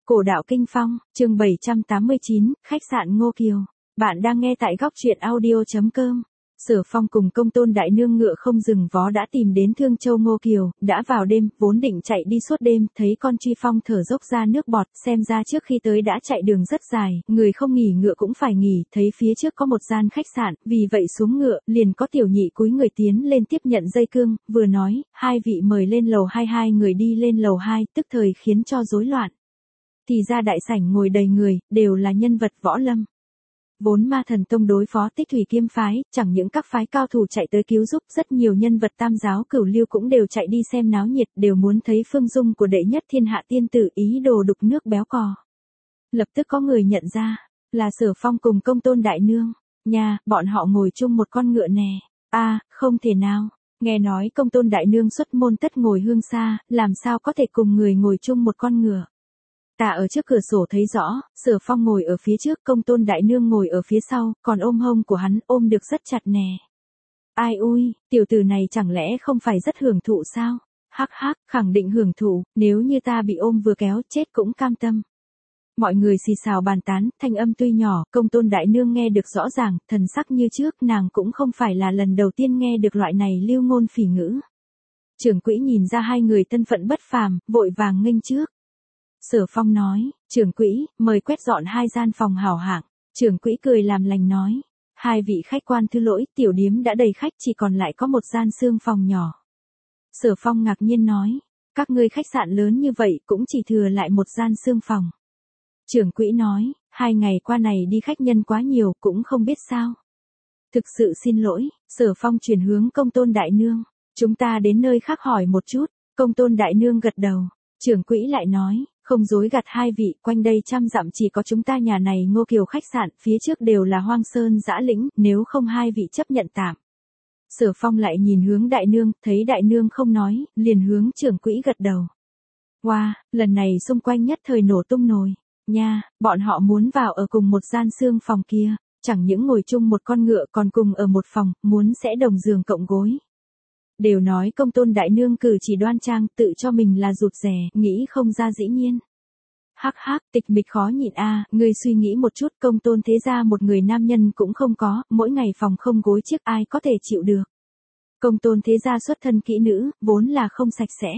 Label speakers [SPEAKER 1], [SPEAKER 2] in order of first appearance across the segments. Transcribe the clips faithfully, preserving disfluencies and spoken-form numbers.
[SPEAKER 1] Cổ đạo kinh phong, chương bảy trăm tám mươi chín, khách sạn Ngô Kiều. Bạn đang nghe tại góc truyện audio chấm com. Sở Phong cùng Công Tôn đại nương ngựa không dừng vó đã tìm đến Thương Châu Ngô Kiều, đã vào đêm, vốn định chạy đi suốt đêm, thấy con Truy Phong thở dốc ra nước bọt, xem ra trước khi tới đã chạy đường rất dài, người không nghỉ ngựa cũng phải nghỉ, thấy phía trước có một gian khách sạn, vì vậy xuống ngựa, liền có tiểu nhị cúi người tiến lên tiếp nhận dây cương, vừa nói, hai vị mời lên lầu hai, hai người đi lên lầu hai, tức thời khiến cho rối loạn. Thì ra đại sảnh ngồi đầy người, đều là nhân vật võ lâm. Vốn Ma Thần Tông đối phó Tích Thủy Kiếm phái, chẳng những các phái cao thủ chạy tới cứu giúp, rất nhiều nhân vật tam giáo cửu lưu cũng đều chạy đi xem náo nhiệt, đều muốn thấy phương dung của đệ nhất thiên hạ tiên tử, ý đồ đục nước béo cò. Lập tức có người nhận ra, là Sở Phong cùng Công Tôn đại nương. Nha, bọn họ ngồi chung một con ngựa nè. A, à, không thể nào. Nghe nói Công Tôn đại nương xuất môn tất ngồi hương xa, làm sao có thể cùng người ngồi chung một con ngựa. Ta ở trước cửa sổ thấy rõ, Sở Phong ngồi ở phía trước, Công Tôn đại nương ngồi ở phía sau, còn ôm hông của hắn ôm được rất chặt nè. Ai ui, tiểu tử này chẳng lẽ không phải rất hưởng thụ sao? Hắc hắc, khẳng định hưởng thụ, nếu như ta bị ôm vừa kéo chết cũng cam tâm. Mọi người xì xào bàn tán, thanh âm tuy nhỏ, Công Tôn đại nương nghe được rõ ràng, thần sắc như trước, nàng cũng không phải là lần đầu tiên nghe được loại này lưu ngôn phỉ ngữ. Trưởng quỹ nhìn ra hai người thân phận bất phàm, vội vàng nghênh trước. Sở Phong nói, trưởng quỹ, mời quét dọn hai gian phòng hảo hạng. Trưởng quỹ cười làm lành nói, hai vị khách quan thứ lỗi, tiểu điếm đã đầy khách, chỉ còn lại có một gian xương phòng nhỏ. Sở Phong ngạc nhiên nói, các ngươi khách sạn lớn như vậy cũng chỉ thừa lại một gian xương phòng. Trưởng quỹ nói, hai ngày qua này đi khách nhân quá nhiều, cũng không biết sao. Thực sự xin lỗi. Sở Phong chuyển hướng Công Tôn đại nương, chúng ta đến nơi khác hỏi một chút. Công Tôn đại nương gật đầu. Trưởng quỹ lại nói, không dối gạt hai vị, quanh đây trăm dặm chỉ có chúng ta nhà này Ngô Kiều khách sạn, phía trước đều là hoang sơn dã lĩnh, nếu không hai vị chấp nhận tạm. Sở Phong lại nhìn hướng đại nương, thấy đại nương không nói, liền hướng trưởng quỹ gật đầu. Wow, lần này xung quanh nhất thời nổ tung nồi. Nha, bọn họ muốn vào ở cùng một gian xương phòng kia, chẳng những ngồi chung một con ngựa còn cùng ở một phòng, muốn sẽ đồng giường cộng gối. Đều nói Công Tôn đại nương cử chỉ đoan trang, tự cho mình là rụt rè, nghĩ không ra dĩ nhiên. Hắc hắc, tịch mịch khó nhịn a, à, ngươi suy nghĩ một chút, Công Tôn thế gia một người nam nhân cũng không có, mỗi ngày phòng không gối chiếc ai có thể chịu được. Công Tôn thế gia xuất thân kỹ nữ, vốn là không sạch sẽ.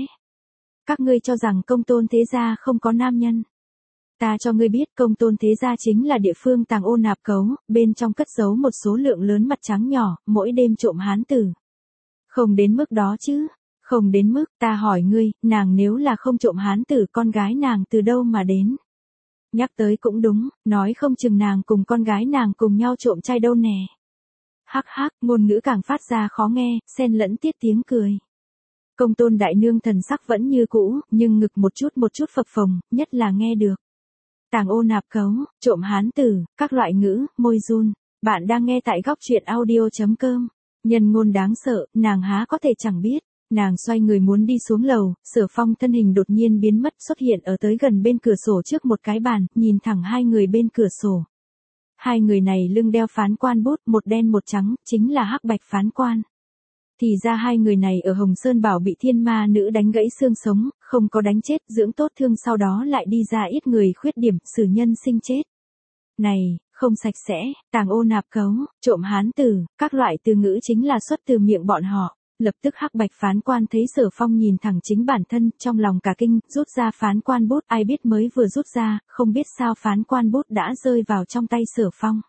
[SPEAKER 1] Các ngươi cho rằng Công Tôn thế gia không có nam nhân. Ta cho ngươi biết, Công Tôn thế gia chính là địa phương tàng ô nạp cấu, bên trong cất giấu một số lượng lớn mặt trắng nhỏ, mỗi đêm trộm hán tử. Không đến mức đó chứ, không đến mức, ta hỏi ngươi, nàng nếu là không trộm hán tử, con gái nàng từ đâu mà đến? Nhắc tới cũng đúng, nói không chừng nàng cùng con gái nàng cùng nhau trộm trai đâu nè. Hắc hắc, ngôn ngữ càng phát ra khó nghe, xen lẫn tiết tiếng cười. Công Tôn đại nương thần sắc vẫn như cũ, nhưng ngực một chút một chút phập phồng, nhất là nghe được. Tàng ô nạp cấu, trộm hán tử, các loại ngữ, môi run. Bạn đang nghe tại góc truyện audio chấm com. Nhân ngôn đáng sợ, nàng há có thể chẳng biết. Nàng xoay người muốn đi xuống lầu, Sở Phong thân hình đột nhiên biến mất, xuất hiện ở tới gần bên cửa sổ trước một cái bàn, nhìn thẳng hai người bên cửa sổ. Hai người này lưng đeo phán quan bút, một đen một trắng, chính là Hắc Bạch phán quan. Thì ra hai người này ở Hồng Sơn Bảo bị thiên ma nữ đánh gãy xương sống, không có đánh chết, dưỡng tốt thương sau đó lại đi ra ít người khuyết điểm, xử nhân sinh chết. Này, không sạch sẽ, tàng ô nạp cấu, trộm hán tử, các loại từ ngữ chính là xuất từ miệng bọn họ. Lập tức Hắc Bạch phán quan thấy Sở Phong nhìn thẳng chính bản thân, trong lòng cả kinh, rút ra phán quan bút, ai biết mới vừa rút ra, không biết sao phán quan bút đã rơi vào trong tay Sở Phong.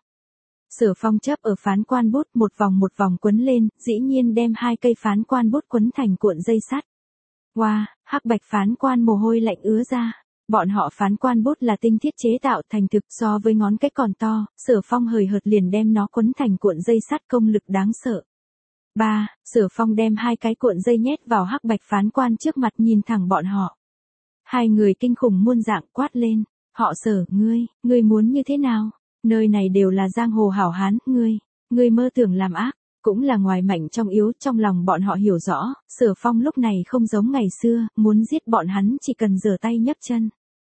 [SPEAKER 1] Sở Phong chấp ở phán quan bút, một vòng một vòng quấn lên, dĩ nhiên đem hai cây phán quan bút quấn thành cuộn dây sắt. Wow, Hắc Bạch phán quan mồ hôi lạnh ứa ra. Bọn họ phán quan bút là tinh thiết chế tạo thành thực, so với ngón cái còn to, Sở Phong hời hợt liền đem nó quấn thành cuộn dây sắt, công lực đáng sợ. Ba, Sở Phong đem hai cái cuộn dây nhét vào Hắc Bạch phán quan trước mặt, nhìn thẳng bọn họ. Hai người kinh khủng muôn dạng quát lên, họ Sở, ngươi, ngươi muốn như thế nào? Nơi này đều là giang hồ hảo hán, ngươi, ngươi mơ tưởng làm ác, cũng là ngoài mạnh trong yếu, trong lòng bọn họ hiểu rõ, Sở Phong lúc này không giống ngày xưa, muốn giết bọn hắn chỉ cần giở tay nhấc chân.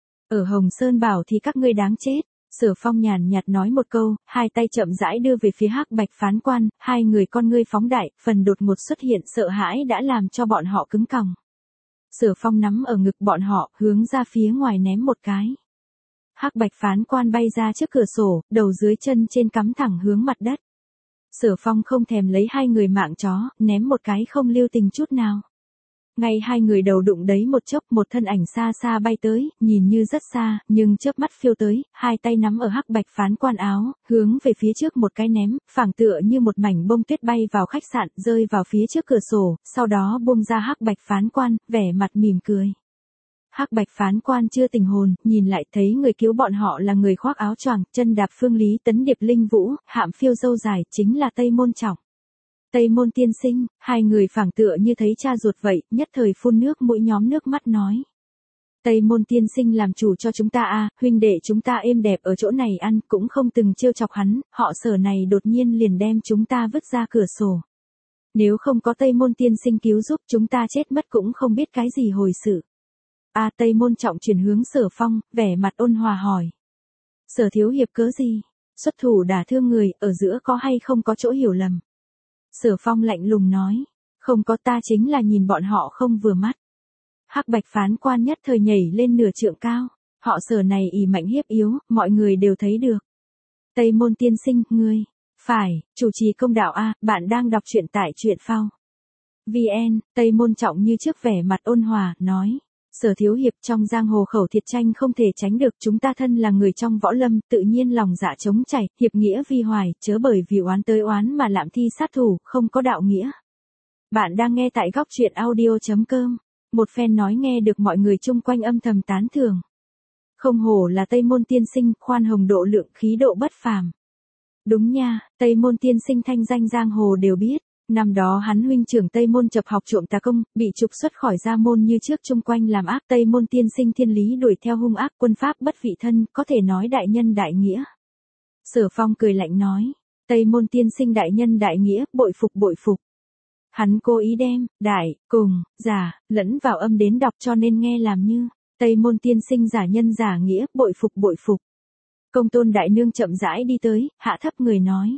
[SPEAKER 1] Ở Hồng Sơn Bảo thì các ngươi đáng chết. Sở Phong nhàn nhạt nói một câu, hai tay chậm rãi đưa về phía Hắc Bạch phán quan, hai người con ngươi phóng đại, phần đột ngột xuất hiện sợ hãi đã làm cho bọn họ cứng còng. Sở Phong nắm ở ngực bọn họ, hướng ra phía ngoài ném một cái. Hắc bạch phán quan bay ra trước cửa sổ, đầu dưới chân trên cắm thẳng hướng mặt đất. Sở Phong không thèm lấy hai người mạng chó, ném một cái không lưu tình chút nào. Ngay hai người đầu đụng đấy một chốc, một thân ảnh xa xa bay tới, nhìn như rất xa, nhưng chớp mắt phiêu tới, hai tay nắm ở hắc bạch phán quan áo, hướng về phía trước một cái ném, phảng tựa như một mảnh bông tuyết bay vào khách sạn, rơi vào phía trước cửa sổ, sau đó buông ra hắc bạch phán quan, vẻ mặt mỉm cười. Hắc bạch phán quan chưa tình hồn, nhìn lại thấy người cứu bọn họ là người khoác áo choàng, chân đạp phương lý tấn điệp linh vũ, hạm phiêu dâu dài, chính là Tây Môn Trọng. Tây Môn tiên sinh, hai người phảng tựa như thấy cha ruột vậy, nhất thời phun nước mũi nhóm nước mắt nói. Tây Môn tiên sinh làm chủ cho chúng ta a, huynh đệ chúng ta êm đẹp ở chỗ này ăn, cũng không từng trêu chọc hắn, họ Sở này đột nhiên liền đem chúng ta vứt ra cửa sổ. Nếu không có Tây Môn tiên sinh cứu giúp chúng ta chết mất cũng không biết cái gì hồi sự. A Tây Môn Trọng chuyển hướng Sở Phong, vẻ mặt ôn hòa hỏi. Sở thiếu hiệp cớ gì? Xuất thủ đả thương người, ở giữa có hay không có chỗ hiểu lầm? Sở Phong lạnh lùng nói. Không có, ta chính là nhìn bọn họ không vừa mắt. Hắc bạch phán quan nhất thời nhảy lên nửa trượng cao. Họ Sở này ỷ mạnh hiếp yếu, mọi người đều thấy được. Tây Môn tiên sinh, ngươi. Phải, chủ trì công đạo a, bạn đang đọc truyện tại truyện phao. vê en, Tây Môn Trọng như trước vẻ mặt ôn hòa, nói. Sở thiếu hiệp, trong giang hồ khẩu thiệt tranh không thể tránh được, chúng ta thân là người trong võ lâm, tự nhiên lòng dạ chống chảy, hiệp nghĩa vi hoài, chớ bởi vì oán tới oán mà lạm thi sát thủ, không có đạo nghĩa. Bạn đang nghe tại góc truyện audio chấm com. Một phen nói nghe được mọi người chung quanh âm thầm tán thưởng. Không hổ là Tây Môn tiên sinh, khoan hồng độ lượng, khí độ bất phàm. Đúng nha, Tây Môn tiên sinh thanh danh giang hồ đều biết. Năm đó hắn huynh trưởng Tây Môn Chập học trộm tà công, bị trục xuất khỏi gia môn như trước chung quanh làm ác. Tây Môn tiên sinh thiên lý đuổi theo hung ác, quân pháp bất vị thân, có thể nói đại nhân đại nghĩa. Sở Phong cười lạnh nói, Tây Môn tiên sinh đại nhân đại nghĩa, bội phục bội phục. Hắn cố ý đem, đại, cùng, giả, lẫn vào âm đến đọc cho nên nghe làm như, Tây Môn tiên sinh giả nhân giả nghĩa, bội phục bội phục. Công tôn đại nương chậm rãi đi tới, hạ thấp người nói.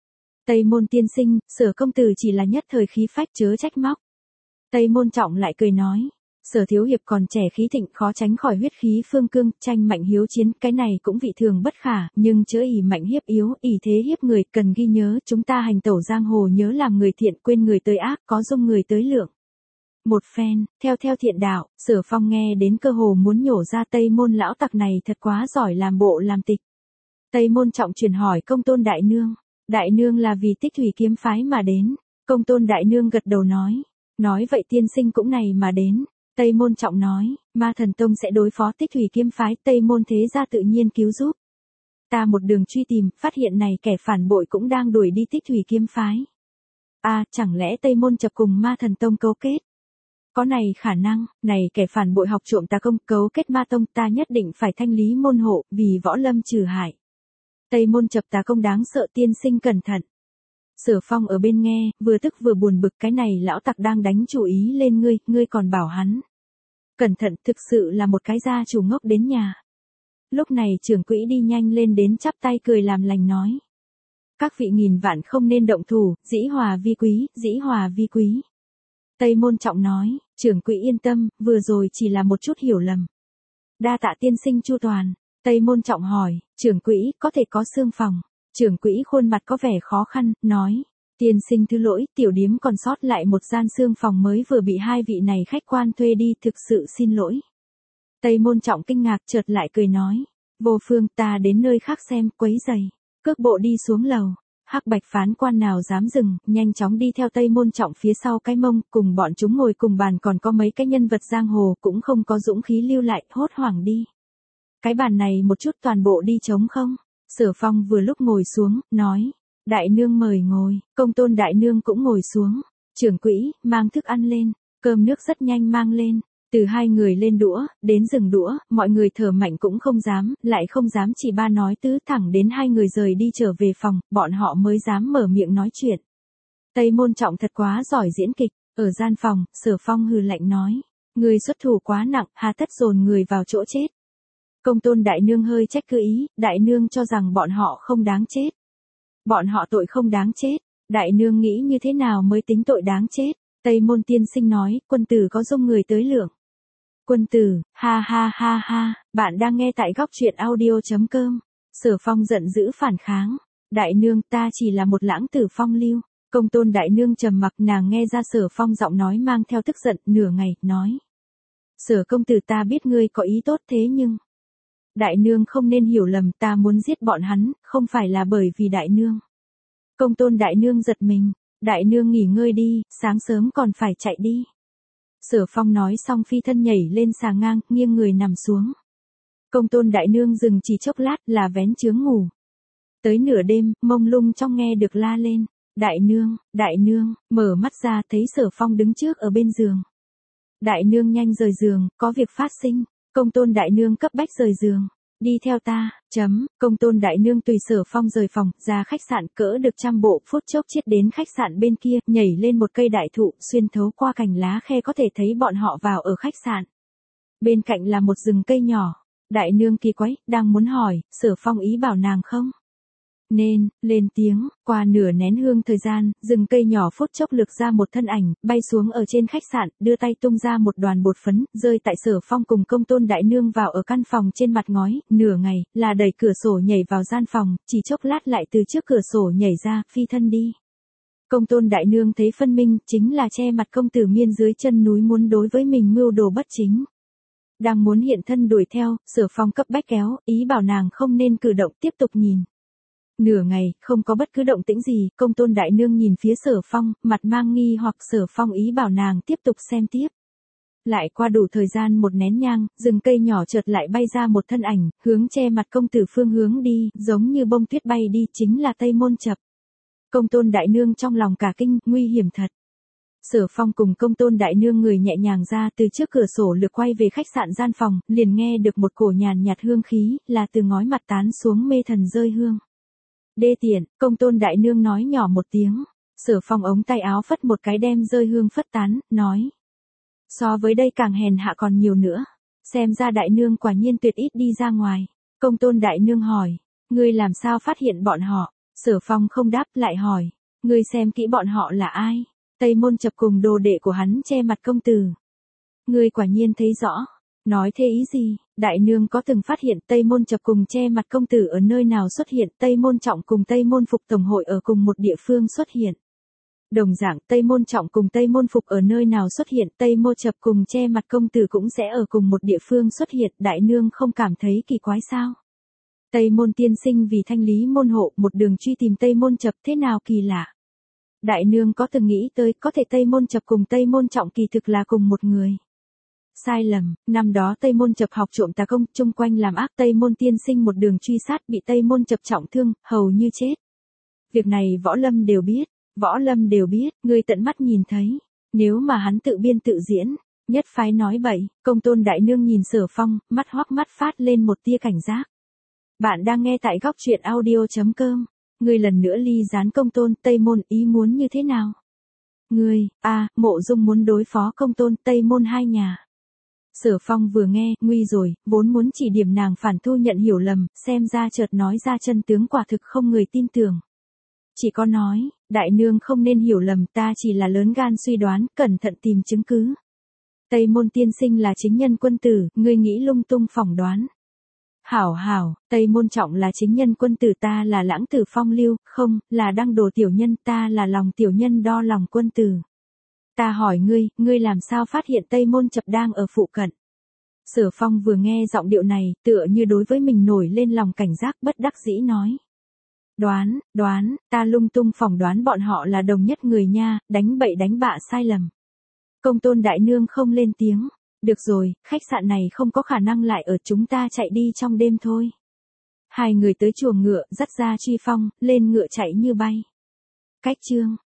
[SPEAKER 1] Tây Môn tiên sinh, Sở công tử chỉ là nhất thời khí phách chớ trách móc. Tây Môn Trọng lại cười nói, Sở thiếu hiệp còn trẻ khí thịnh, khó tránh khỏi huyết khí phương cương, tranh mạnh hiếu chiến, cái này cũng vị thường bất khả, nhưng chớ ỷ mạnh hiếp yếu, ỷ thế hiếp người, cần ghi nhớ, chúng ta hành tẩu giang hồ nhớ làm người thiện, quên người tới ác, có dung người tới lượng. Một phen, theo theo thiện đạo, Sở Phong nghe đến cơ hồ muốn nhổ ra Tây Môn lão tặc này thật quá giỏi làm bộ làm tịch. Tây Môn Trọng truyền hỏi công tôn đại nương. Đại nương là vì Tích Thủy kiếm phái mà đến. Công tôn đại nương gật đầu nói. Nói vậy tiên sinh cũng này mà đến. Tây Môn Trọng nói, Ma Thần Tông sẽ đối phó Tích Thủy kiếm phái, Tây Môn thế gia tự nhiên cứu giúp. Ta một đường truy tìm, phát hiện này kẻ phản bội cũng đang đuổi đi Tích Thủy kiếm phái. À, chẳng lẽ Tây Môn Chập cùng Ma Thần Tông cấu kết? Có này khả năng, này kẻ phản bội học trộm tà công, cấu kết Ma Tông, ta nhất định phải thanh lý môn hộ, vì võ lâm trừ hại. Tây Môn Chập tà công đáng sợ, tiên sinh cẩn thận. Sở Phong ở bên nghe, vừa tức vừa buồn bực, cái này lão tặc đang đánh chủ ý lên ngươi, ngươi còn bảo hắn. Cẩn thận, thực sự là một cái gia chủ ngốc đến nhà. Lúc này trưởng quỹ đi nhanh lên đến chắp tay cười làm lành nói. Các vị nghìn vạn không nên động thủ, dĩ hòa vi quý, dĩ hòa vi quý. Tây Môn Trọng nói, trưởng quỹ yên tâm, vừa rồi chỉ là một chút hiểu lầm. Đa tạ tiên sinh chu toàn. Tây Môn Trọng hỏi, trưởng quỹ, có thể có xương phòng. Trưởng quỹ khuôn mặt có vẻ khó khăn, nói, tiên sinh thứ lỗi, tiểu điếm còn sót lại một gian xương phòng mới vừa bị hai vị này khách quan thuê đi, thực sự xin lỗi. Tây Môn Trọng kinh ngạc chợt lại cười nói, vô phương, ta đến nơi khác xem, quấy giày. Cước bộ đi xuống lầu, hắc bạch phán quan nào dám dừng, nhanh chóng đi theo Tây Môn Trọng phía sau cái mông, cùng bọn chúng ngồi cùng bàn còn có mấy cái nhân vật giang hồ cũng không có dũng khí lưu lại, hốt hoảng đi. Cái bàn này một chút toàn bộ đi trống không? Sở Phong vừa lúc ngồi xuống, nói. Đại nương mời ngồi, công tôn đại nương cũng ngồi xuống. Trưởng quỹ, mang thức ăn lên, cơm nước rất nhanh mang lên. Từ hai người lên đũa, đến dừng đũa, mọi người thở mạnh cũng không dám, lại không dám chỉ ba nói tứ, thẳng đến hai người rời đi trở về phòng, bọn họ mới dám mở miệng nói chuyện. Tây Môn Trọng thật quá giỏi diễn kịch, ở gian phòng, Sở Phong hừ lạnh nói. Người xuất thủ quá nặng, hà tất dồn người vào chỗ chết. Công tôn đại nương hơi trách cứ ý, đại nương cho rằng bọn họ không đáng chết. Bọn họ tội không đáng chết, đại nương nghĩ như thế nào mới tính tội đáng chết. Tây Môn tiên sinh nói, quân tử có dung người tới lượng. Quân tử, ha ha ha ha, bạn đang nghe tại góc truyện audio.com. Sở Phong giận dữ phản kháng. Đại nương, ta chỉ là một lãng tử phong lưu. Công tôn đại nương trầm mặc, nàng nghe ra Sở Phong giọng nói mang theo tức giận, nửa ngày, nói. Sở công tử, ta biết ngươi có ý tốt thế nhưng... Đại nương không nên hiểu lầm, ta muốn giết bọn hắn, không phải là bởi vì đại nương. Công tôn đại nương giật mình, đại nương nghỉ ngơi đi, sáng sớm còn phải chạy đi. Sở Phong nói xong phi thân nhảy lên xà ngang, nghiêng người nằm xuống. Công tôn đại nương dừng chỉ chốc lát là vén chướng ngủ. Tới nửa đêm, mông lung trong nghe được la lên. Đại nương, đại nương, mở mắt ra thấy Sở Phong đứng trước ở bên giường. Đại nương nhanh rời giường, có việc phát sinh. Công tôn đại nương cấp bách rời giường. Đi theo ta, chấm, công tôn đại nương tùy Sở Phong rời phòng, ra khách sạn cỡ được trăm bộ, phút chốc chiết đến khách sạn bên kia, nhảy lên một cây đại thụ, xuyên thấu qua cành lá khe có thể thấy bọn họ vào ở khách sạn. Bên cạnh là một rừng cây nhỏ. Đại nương kỳ quái, đang muốn hỏi, Sở Phong ý bảo nàng không nên lên tiếng. Qua nửa nén hương thời gian, rừng cây nhỏ phút chốc lực ra một thân ảnh, bay xuống ở trên khách sạn, đưa tay tung ra một đoàn bột phấn, rơi tại Sở Phong cùng công tôn đại nương vào ở căn phòng trên mặt ngói. Nửa ngày, là đẩy cửa sổ nhảy vào gian phòng, chỉ chốc lát lại từ trước cửa sổ nhảy ra, phi thân đi. Công tôn đại nương thấy phân minh, chính là che mặt công tử miên dưới chân núi muốn đối với mình mưu đồ bất chính. Đang muốn hiện thân đuổi theo, Sở Phong cấp bách kéo, ý bảo nàng không nên cử động, tiếp tục nhìn. Nửa ngày, không có bất cứ động tĩnh gì, công tôn đại nương nhìn phía Sở Phong, mặt mang nghi hoặc. Sở Phong ý bảo nàng tiếp tục xem tiếp. Lại qua đủ thời gian một nén nhang, rừng cây nhỏ chợt lại bay ra một thân ảnh, hướng che mặt công tử phương hướng đi, giống như bông tuyết bay đi, chính là Tây Môn Chập. Công tôn đại nương trong lòng cả kinh, nguy hiểm thật. Sở Phong cùng công tôn đại nương người nhẹ nhàng ra từ trước cửa sổ lược quay về khách sạn gian phòng, liền nghe được một cổ nhàn nhạt hương khí, là từ ngói mặt tán xuống mê thần rơi hương. Đê tiện, công tôn đại nương nói nhỏ một tiếng. Sở Phong ống tay áo phất một cái đem rơi hương phất tán, nói. So với đây càng hèn hạ còn nhiều nữa. Xem ra đại nương quả nhiên tuyệt ít đi ra ngoài. Công tôn đại nương hỏi. Ngươi làm sao phát hiện bọn họ? Sở Phong không đáp, lại hỏi. Ngươi xem kỹ bọn họ là ai? Tây Môn Chập cùng đồ đệ của hắn che mặt công tử. Ngươi quả nhiên thấy rõ. Nói thế ý gì? Đại nương có từng phát hiện Tây Môn Chập cùng che mặt công tử ở nơi nào xuất hiện? Tây Môn Trọng cùng Tây Môn Phục tổng hội ở cùng một địa phương xuất hiện. Đồng dạng, Tây Môn Trọng cùng Tây Môn Phục ở nơi nào xuất hiện? Tây Môn Chập cùng che mặt công tử cũng sẽ ở cùng một địa phương xuất hiện. Đại nương không cảm thấy kỳ quái sao? Tây Môn tiên sinh vì thanh lý môn hộ, một đường truy tìm Tây Môn Chập, thế nào kỳ lạ? Đại nương có từng nghĩ tới, có thể Tây Môn Chập cùng Tây Môn Trọng kỳ thực là cùng một người. Sai lầm, năm đó Tây Môn Chập học trộm tà công, chung quanh làm ác, Tây Môn tiên sinh một đường truy sát bị Tây Môn Chập trọng thương, hầu như chết. Việc này Võ Lâm đều biết, Võ Lâm đều biết, người tận mắt nhìn thấy. Nếu mà hắn tự biên tự diễn, nhất phái nói bậy. Công tôn đại nương nhìn Sở Phong, mắt hoắc mắt phát lên một tia cảnh giác. Bạn đang nghe tại góc truyện audio.com. Ngươi lần nữa ly gián công tôn, Tây Môn ý muốn như thế nào? Ngươi, a à, Mộ Dung muốn đối phó công tôn, Tây Môn hai nhà. Sở Phong vừa nghe, nguy rồi, vốn muốn chỉ điểm nàng phản thu nhận hiểu lầm, xem ra chợt nói ra chân tướng quả thực không người tin tưởng. Chỉ có nói, đại nương không nên hiểu lầm, ta chỉ là lớn gan suy đoán, cẩn thận tìm chứng cứ. Tây Môn tiên sinh là chính nhân quân tử, ngươi nghĩ lung tung phỏng đoán. Hảo hảo, Tây Môn Trọng là chính nhân quân tử, ta là lãng tử phong lưu, không, là đăng đồ tiểu nhân, ta là lòng tiểu nhân đo lòng quân tử. Ta hỏi ngươi, ngươi làm sao phát hiện Tây Môn Chập đang ở phụ cận? Sở Phong vừa nghe giọng điệu này, tựa như đối với mình nổi lên lòng cảnh giác, bất đắc dĩ nói. Đoán, đoán, ta lung tung phỏng đoán bọn họ là đồng nhất người nha, đánh bậy đánh bạ sai lầm. Công tôn đại nương không lên tiếng. Được rồi, khách sạn này không có khả năng lại ở, chúng ta chạy đi trong đêm thôi. Hai người tới chuồng ngựa, dắt ra Truy Phong, lên ngựa chạy như bay. Cách chương